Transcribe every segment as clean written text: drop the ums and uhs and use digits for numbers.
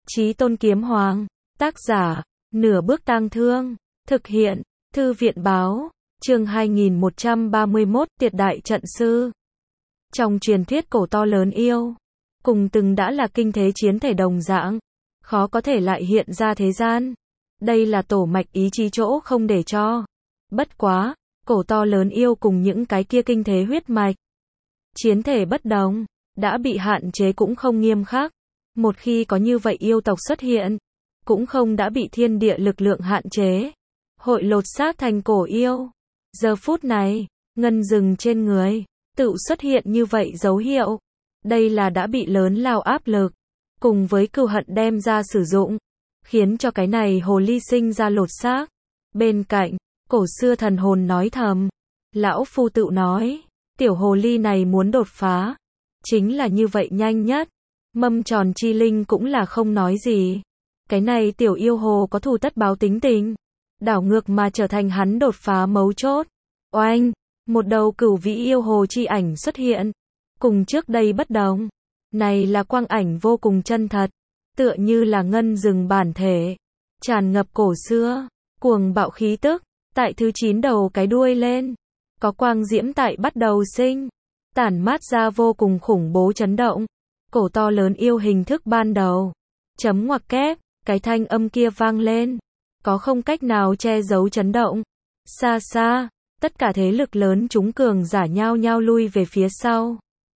Chí Tôn Kiếm Hoàng, tác giả, Nửa Bước Tang Thương, thực hiện, Thư viện báo, chương 2131, Tiệt Đại Trận Sư. Trong truyền thuyết cổ to lớn yêu, cùng từng đã là kinh thế chiến thể đồng dạng, khó có thể lại hiện ra thế gian. Đây là tổ mạch ý chí chỗ không để cho. Bất quá, cổ to lớn yêu cùng những cái kia kinh thế huyết mạch, chiến thể bất đồng, đã bị hạn chế cũng không nghiêm khắc. Một khi có như vậy yêu tộc xuất hiện, cũng không đã bị thiên địa lực lượng hạn chế, hội lột xác thành cổ yêu. Giờ phút này, ngân rừng trên người, tự xuất hiện như vậy dấu hiệu. Đây là đã bị lớn lao áp lực, cùng với cừu hận đem ra sử dụng, khiến cho cái này hồ ly sinh ra lột xác. Bên cạnh, cổ xưa thần hồn nói thầm, lão phu tự nói, tiểu hồ ly này muốn đột phá, chính là như vậy nhanh nhất. Mâm tròn chi linh cũng là không nói gì. Cái này tiểu yêu hồ có thù tất báo tính tình, đảo ngược mà trở thành hắn đột phá mấu chốt. Oanh, một đầu cửu vĩ yêu hồ chi ảnh xuất hiện, cùng trước đây bất đồng. Này là quang ảnh vô cùng chân thật, tựa như là ngân rừng bản thể, tràn ngập cổ xưa, cuồng bạo khí tức, tại thứ 9 đầu cái đuôi lên, có quang diễm tại bắt đầu sinh, tản mát ra vô cùng khủng bố chấn động. Cổ to lớn yêu hình thức ban đầu, chấm ngoặc kép, cái thanh âm kia vang lên, có không cách nào che giấu chấn động. Xa xa, tất cả thế lực lớn chúng cường giả nhao nhao lui về phía sau,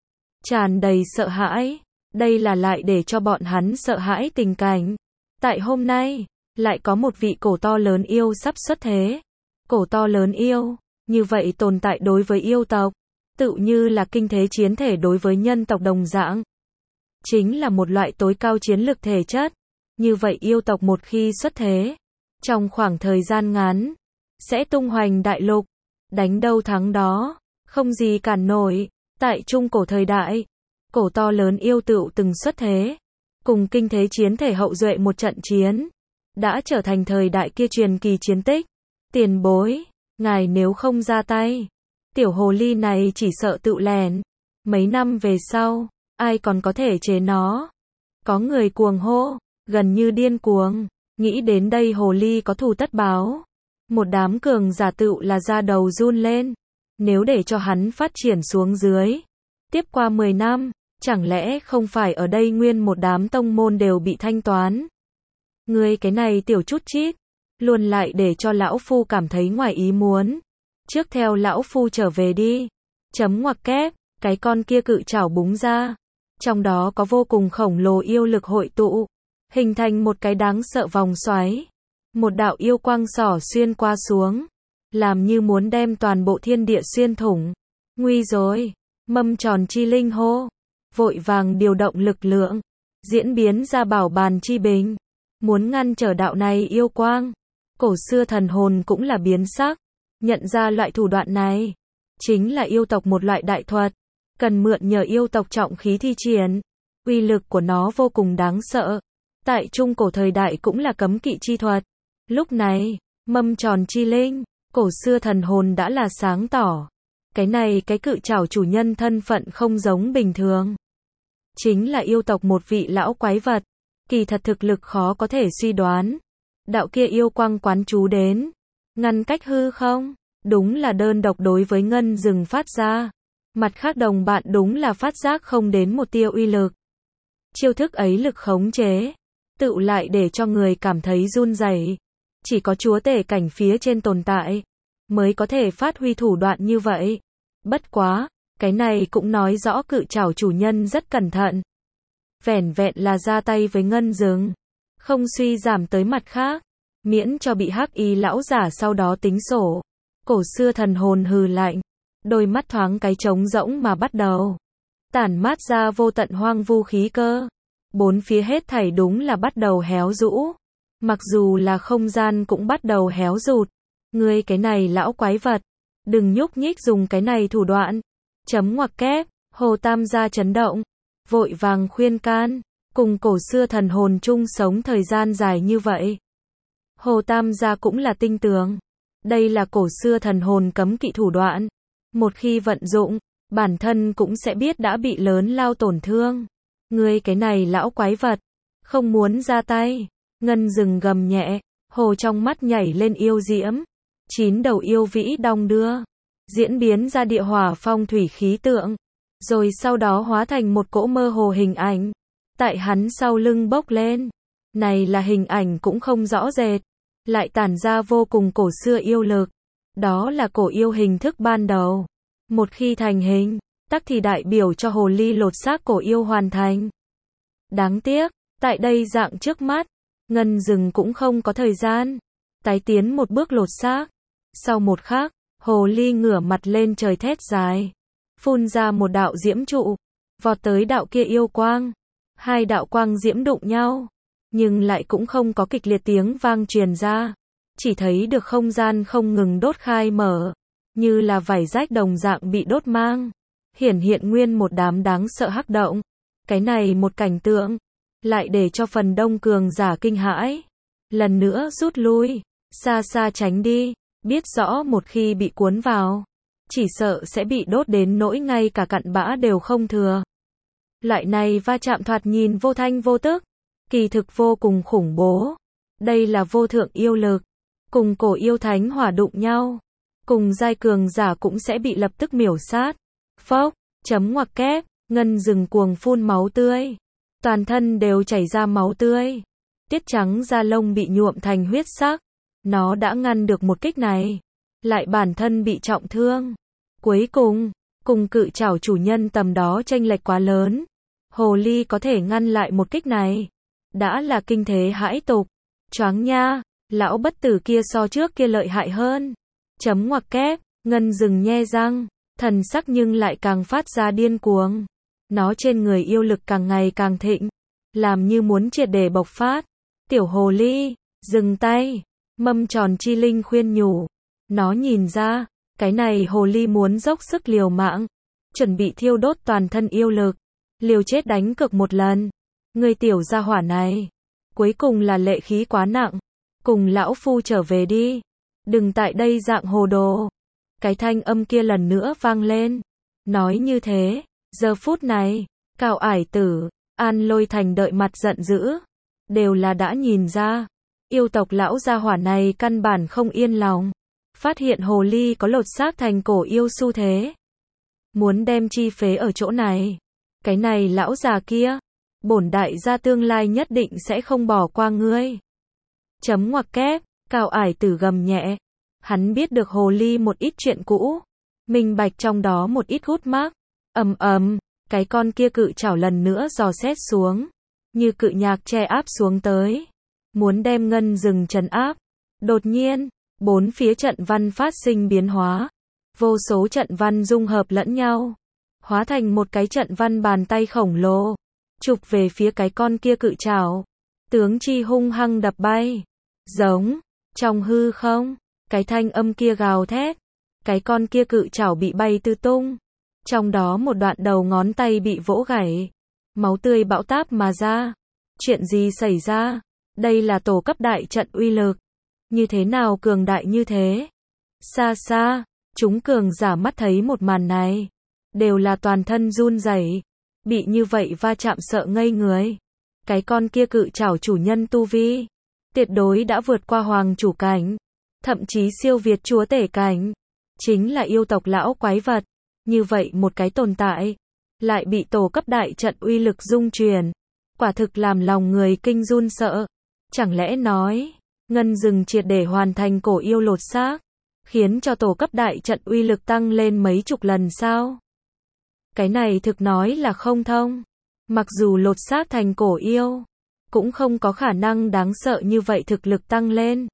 tràn đầy sợ hãi. Đây là lại để cho bọn hắn sợ hãi tình cảnh. Tại hôm nay, lại có một vị cổ to lớn yêu sắp xuất thế. Cổ to lớn yêu, như vậy tồn tại đối với yêu tộc, tự như là kinh thế chiến thể đối với nhân tộc đồng dạng. Chính là một loại tối cao chiến lực thể chất. Như vậy yêu tộc một khi xuất thế, trong khoảng thời gian ngắn, sẽ tung hoành đại lục, đánh đâu thắng đó, không gì cản nổi. Tại trung cổ thời đại, cổ to lớn yêu tựu từng xuất thế, cùng kinh thế chiến thể hậu duệ một trận chiến, đã trở thành thời đại kia truyền kỳ chiến tích. Tiền bối, ngài nếu không ra tay, tiểu hồ ly này chỉ sợ tự lèn. Mấy năm về sau, ai còn có thể chế nó? Có người cuồng hô, gần như điên cuồng, nghĩ đến đây hồ ly có thù tất báo. Một đám cường giả tựu là da đầu run lên. Nếu để cho hắn phát triển xuống dưới, tiếp qua 10 năm, chẳng lẽ không phải ở đây nguyên một đám tông môn đều bị thanh toán? Ngươi cái này tiểu chút chít, luôn lại để cho lão phu cảm thấy ngoài ý muốn. Trước theo lão phu trở về đi. Chấm ngoặc kép, cái con kia cự chảo búng ra. Trong đó có vô cùng khổng lồ yêu lực hội tụ, hình thành một cái đáng sợ vòng xoáy. Một đạo yêu quang xỏ xuyên qua xuống, làm như muốn đem toàn bộ thiên địa xuyên thủng. Nguy rồi, mâm tròn chi linh hô, vội vàng điều động lực lượng, diễn biến ra bảo bàn chi bình, muốn ngăn trở đạo này yêu quang. Cổ xưa thần hồn cũng là biến sắc, nhận ra loại thủ đoạn này, chính là yêu tộc một loại đại thuật, cần mượn nhờ yêu tộc trọng khí thi triển. Uy lực của nó vô cùng đáng sợ, tại trung cổ thời đại cũng là cấm kỵ chi thuật. Lúc này, mâm tròn chi linh, cổ xưa thần hồn đã là sáng tỏ. Cái này cái cự chảo chủ nhân thân phận không giống bình thường, chính là yêu tộc một vị lão quái vật, kỳ thật thực lực khó có thể suy đoán. Đạo kia yêu quang quán chú đến, ngăn cách hư không, đúng là đơn độc đối với ngân rừng phát ra. Mặt khác đồng bạn đúng là phát giác không đến một tia uy lực. Chiêu thức ấy lực khống chế, tự lại để cho người cảm thấy run rẩy. Chỉ có chúa tể cảnh phía trên tồn tại, mới có thể phát huy thủ đoạn như vậy. Bất quá, cái này cũng nói rõ cự chảo chủ nhân rất cẩn thận. Vẻn vẹn là ra tay với ngân rừng, không suy giảm tới mặt khác, miễn cho bị hắc y lão giả sau đó tính sổ. Cổ xưa thần hồn hừ lạnh, đôi mắt thoáng cái trống rỗng mà bắt đầu tản mát ra vô tận hoang vu khí cơ. Bốn phía hết thảy đúng là bắt đầu héo rũ, mặc dù là không gian cũng bắt đầu héo rụt. Ngươi cái này lão quái vật, đừng nhúc nhích dùng cái này thủ đoạn. Chấm ngoặc kép, Hồ Tam gia chấn động, vội vàng khuyên can, cùng cổ xưa thần hồn chung sống thời gian dài như vậy. Hồ Tam gia cũng là tinh tường, đây là cổ xưa thần hồn cấm kỵ thủ đoạn, một khi vận dụng, bản thân cũng sẽ biết đã bị lớn lao tổn thương. Ngươi cái này lão quái vật, không muốn ra tay. Ngân rừng gầm nhẹ, hồ trong mắt nhảy lên yêu diễm. 9 đầu yêu vĩ đong đưa, diễn biến ra địa hỏa phong thủy khí tượng, rồi sau đó hóa thành một cỗ mơ hồ hình ảnh, tại hắn sau lưng bốc lên. Này là hình ảnh cũng không rõ rệt, lại tản ra vô cùng cổ xưa yêu lực. Đó là cổ yêu hình thức ban đầu. Một khi thành hình, tắc thì đại biểu cho hồ ly lột xác cổ yêu hoàn thành. Đáng tiếc, tại đây dạng trước mắt, Ngân rừng cũng không có thời gian tái tiến một bước lột xác. Sau một khắc, hồ ly ngửa mặt lên trời thét dài, phun ra một đạo diễm trụ, vọt tới đạo kia yêu quang. Hai đạo quang diễm đụng nhau, nhưng lại cũng không có kịch liệt tiếng vang truyền ra, chỉ thấy được không gian không ngừng đốt khai mở, như là vải rách đồng dạng bị đốt mang, hiển hiện nguyên một đám đáng sợ hắc động. Cái này một cảnh tượng, lại để cho phần đông cường giả kinh hãi, lần nữa rút lui, xa xa tránh đi, biết rõ một khi bị cuốn vào, chỉ sợ sẽ bị đốt đến nỗi ngay cả cặn bã đều không thừa. Loại này va chạm thoạt nhìn vô thanh vô tức, kỳ thực vô cùng khủng bố. Đây là vô thượng yêu lực, cùng cổ yêu thánh hỏa đụng nhau, cùng giai cường giả cũng sẽ bị lập tức miểu sát. Phốc, chấm ngoặc kép, Ngân rừng cuồng phun máu tươi, toàn thân đều chảy ra máu tươi, tiết trắng da lông bị nhuộm thành huyết sắc. Nó đã ngăn được một kích này, lại bản thân bị trọng thương. Cuối cùng cự trảo chủ nhân tầm đó chênh lệch quá lớn. Hồ ly có thể ngăn lại một kích này, đã là kinh thế hãi tục. Choáng nha, lão bất tử kia so trước kia lợi hại hơn. Chấm ngoặc kép, Ngân rừng nhe răng, thần sắc nhưng lại càng phát ra điên cuồng. Nó trên người yêu lực càng ngày càng thịnh, làm như muốn triệt để bộc phát. Tiểu hồ ly, dừng tay. Mâm tròn chi linh khuyên nhủ. Nó nhìn ra, cái này hồ ly muốn dốc sức liều mạng, chuẩn bị thiêu đốt toàn thân yêu lực, liều chết đánh cược một lần. Người tiểu gia hỏa này, cuối cùng là lệ khí quá nặng, cùng lão phu trở về đi, đừng tại đây dạng hồ đồ. Cái thanh âm kia lần nữa vang lên. Nói như thế, giờ phút này, Cao Ải Tử, An Lôi Thành đợi mặt giận dữ, đều là đã nhìn ra, yêu tộc lão gia hỏa này căn bản không yên lòng, phát hiện hồ ly có lột xác thành cổ yêu xu thế, muốn đem chi phế ở chỗ này. Cái này lão già kia, bổn đại gia tương lai nhất định sẽ không bỏ qua ngươi. Chấm ngoặc kép, Cao Ải Tử gầm nhẹ, hắn biết được hồ ly một ít chuyện cũ, minh bạch trong đó một ít gút mác. Cái con kia cự chảo lần nữa dò xét xuống, như cự nhạc che áp xuống tới, muốn đem Ngân rừng trấn áp. Đột nhiên, bốn phía trận văn phát sinh biến hóa, vô số trận văn dung hợp lẫn nhau, hóa thành một cái trận văn bàn tay khổng lồ, chụp về phía cái con kia cự chảo. Tướng chi hung hăng đập bay, giống, trong hư không, cái thanh âm kia gào thét, cái con kia cự chảo bị bay tứ tung, trong đó một đoạn đầu ngón tay bị vỗ gãy, máu tươi bão táp mà ra. Chuyện gì xảy ra? Đây là tổ cấp đại trận uy lực, như thế nào cường đại như thế? Xa xa, chúng cường giả mắt thấy một màn này, đều là toàn thân run rẩy, bị như vậy va chạm sợ ngây người. Cái con kia cự chảo chủ nhân tu vi, tuyệt đối đã vượt qua hoàng chủ cảnh, thậm chí siêu việt chúa tể cảnh, chính là yêu tộc lão quái vật. Như vậy một cái tồn tại, lại bị tổ cấp đại trận uy lực dung chuyển, quả thực làm lòng người kinh run sợ. Chẳng lẽ nói, Ngân rừng triệt để hoàn thành cổ yêu lột xác, khiến cho tổ cấp đại trận uy lực tăng lên mấy chục lần sao? Cái này thực nói là không thông. Mặc dù lột xác thành cổ yêu, cũng không có khả năng đáng sợ như vậy thực lực tăng lên.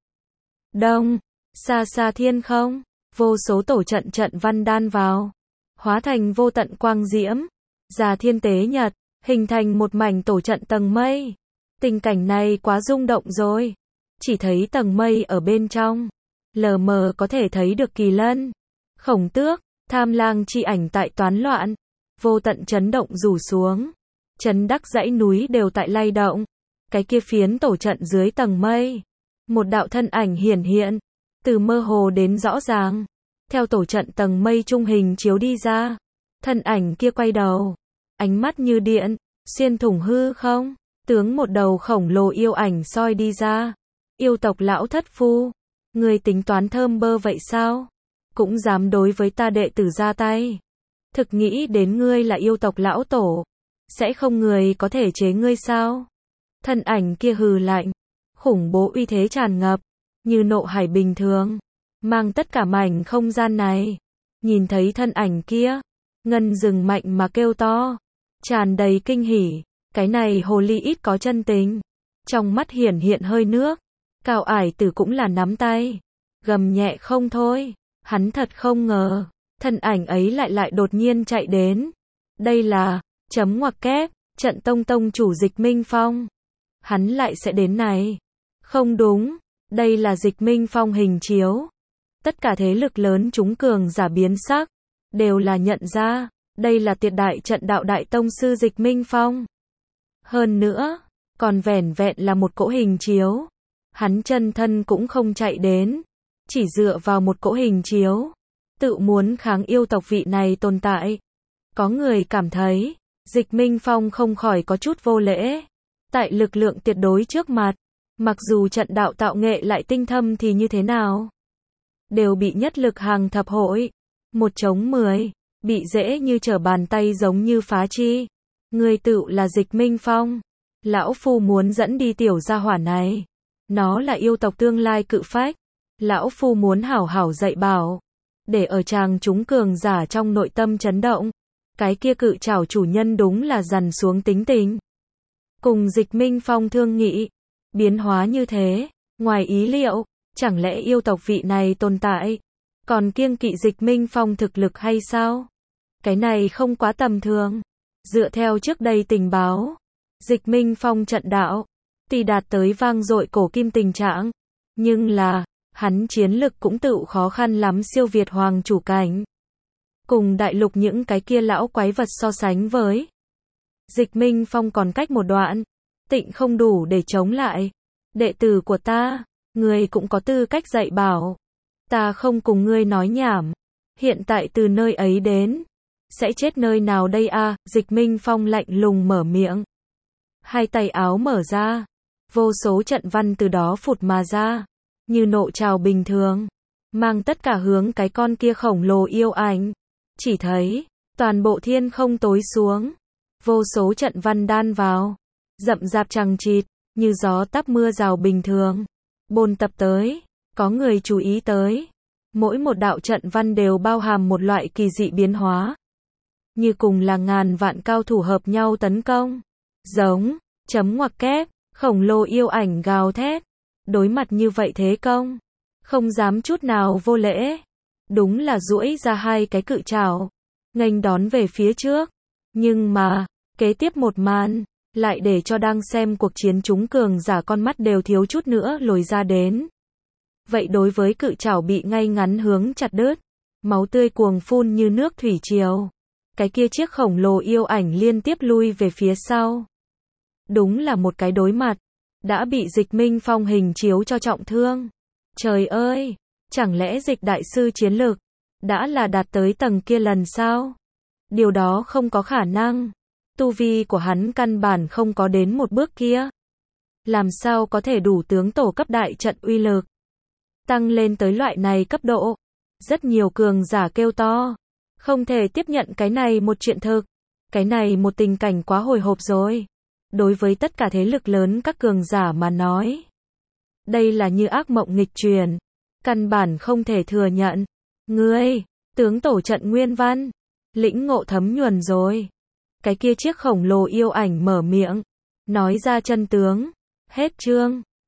Đông, xa xa thiên không, vô số tổ trận trận văn đan vào, hóa thành vô tận quang diễm, già thiên tế nhật, hình thành một mảnh tổ trận tầng mây. Tình cảnh này quá rung động rồi. Chỉ thấy tầng mây ở bên trong, lờ mờ có thể thấy được Kỳ Lân, Khổng Tước, Tham Lang chi ảnh tại toán loạn, vô tận chấn động rủ xuống. Chấn đắc dãy núi đều tại lay động. Cái kia phiến tổ trận dưới tầng mây, một đạo thân ảnh hiển hiện, từ mơ hồ đến rõ ràng, theo tổ trận tầng mây trung hình chiếu đi ra. Thân ảnh kia quay đầu, ánh mắt như điện, xuyên thủng hư không, tướng một đầu khổng lồ yêu ảnh soi đi ra. Yêu tộc lão thất phu, ngươi tính toán thơm bơ vậy sao? Cũng dám đối với ta đệ tử ra tay. Thực nghĩ đến ngươi là yêu tộc lão tổ, sẽ không người có thể chế ngươi sao? Thân ảnh kia hừ lạnh, khủng bố uy thế tràn ngập, như nộ hải bình thường, mang tất cả mảnh không gian này. Nhìn thấy thân ảnh kia, Ngân dừng mạnh mà kêu to, tràn đầy kinh hỉ, cái này hồ ly ít có chân tình. Trong mắt hiển hiện hơi nước, Cao Ải Tử cũng là nắm tay, gầm nhẹ không thôi, hắn thật không ngờ, thân ảnh ấy lại đột nhiên chạy đến. Đây là, chấm ngoặc kép, trận tông tông chủ Dịch Minh Phong. Hắn lại sẽ đến này. Không đúng, đây là Dịch Minh Phong hình chiếu. Tất cả thế lực lớn chúng cường giả biến sắc, đều là nhận ra, đây là Tiệt Đại Trận Đạo Đại Tông sư Dịch Minh Phong. Hơn nữa, còn vẻn vẹn là một cỗ hình chiếu. Hắn chân thân cũng không chạy đến, chỉ dựa vào một cỗ hình chiếu, tự muốn kháng yêu tộc vị này tồn tại. Có người cảm thấy, Dịch Minh Phong không khỏi có chút vô lễ. Tại lực lượng tuyệt đối trước mặt, mặc dù trận đạo tạo nghệ lại tinh thâm thì như thế nào, đều bị nhất lực hàng thập hội, 1 chống 10, bị dễ như trở bàn tay giống như phá chi. Người tự là Dịch Minh Phong, lão phu muốn dẫn đi tiểu gia hỏa này. Nó là yêu tộc tương lai cự phách, lão phu muốn hảo hảo dạy bảo, để ở chàng chúng cường giả trong nội tâm chấn động. Cái kia cự trảo chủ nhân đúng là dằn xuống tính tình. Cùng Dịch Minh Phong thương nghị, biến hóa như thế, ngoài ý liệu, chẳng lẽ yêu tộc vị này tồn tại, còn kiêng kỵ Dịch Minh Phong thực lực hay sao? Cái này không quá tầm thường. Dựa theo trước đây tình báo, Dịch Minh Phong trận đạo thì đạt tới vang dội cổ kim tình trạng, nhưng là, hắn chiến lực cũng tự khó khăn lắm siêu việt hoàng chủ cảnh. Cùng đại lục những cái kia lão quái vật so sánh với, Dịch Minh Phong còn cách một đoạn, tịnh không đủ để chống lại. Đệ tử của ta, ngươi cũng có tư cách dạy bảo. Ta không cùng ngươi nói nhảm. Hiện tại từ nơi ấy đến, sẽ chết nơi nào đây a? Dịch Minh Phong lạnh lùng mở miệng. Hai tay áo mở ra, vô số trận văn từ đó phụt mà ra, như nộ trào bình thường, mang tất cả hướng cái con kia khổng lồ yêu ảnh. Chỉ thấy, toàn bộ thiên không tối xuống, vô số trận văn đan vào, rậm rạp chằng chịt, như gió táp mưa rào bình thường, bồn tập tới. Có người chú ý tới, mỗi một đạo trận văn đều bao hàm một loại kỳ dị biến hóa, như cùng là ngàn vạn cao thủ hợp nhau tấn công. Giống, chấm ngoặc kép, khổng lồ yêu ảnh gào thét, đối mặt như vậy thế công, không dám chút nào vô lễ, đúng là duỗi ra hai cái cự trảo, nghênh đón về phía trước. Nhưng mà, kế tiếp một màn, lại để cho đang xem cuộc chiến chúng cường giả con mắt đều thiếu chút nữa lồi ra đến. Vậy đối với cự trảo bị ngay ngắn hướng chặt đứt, máu tươi cuồng phun như nước thủy triều. Cái kia chiếc khổng lồ yêu ảnh liên tiếp lui về phía sau. Đúng là một cái đối mặt, đã bị Dịch Minh Phong hình chiếu cho trọng thương. Trời ơi, chẳng lẽ Dịch đại sư chiến lực đã là đạt tới tầng kia lần sao? Điều đó không có khả năng. Tu vi của hắn căn bản không có đến một bước kia. Làm sao có thể đủ tướng tổ cấp đại trận uy lực tăng lên tới loại này cấp độ? Rất nhiều cường giả kêu to, không thể tiếp nhận cái này một chuyện thực. Cái này một tình cảnh quá hồi hộp rồi. Đối với tất cả thế lực lớn các cường giả mà nói, đây là như ác mộng nghịch truyền, căn bản không thể thừa nhận. Ngươi, tướng tổ trận nguyên văn, lĩnh ngộ thấm nhuần rồi. Cái kia chiếc khổng lồ yêu ảnh mở miệng, nói ra chân tướng. Hết chương.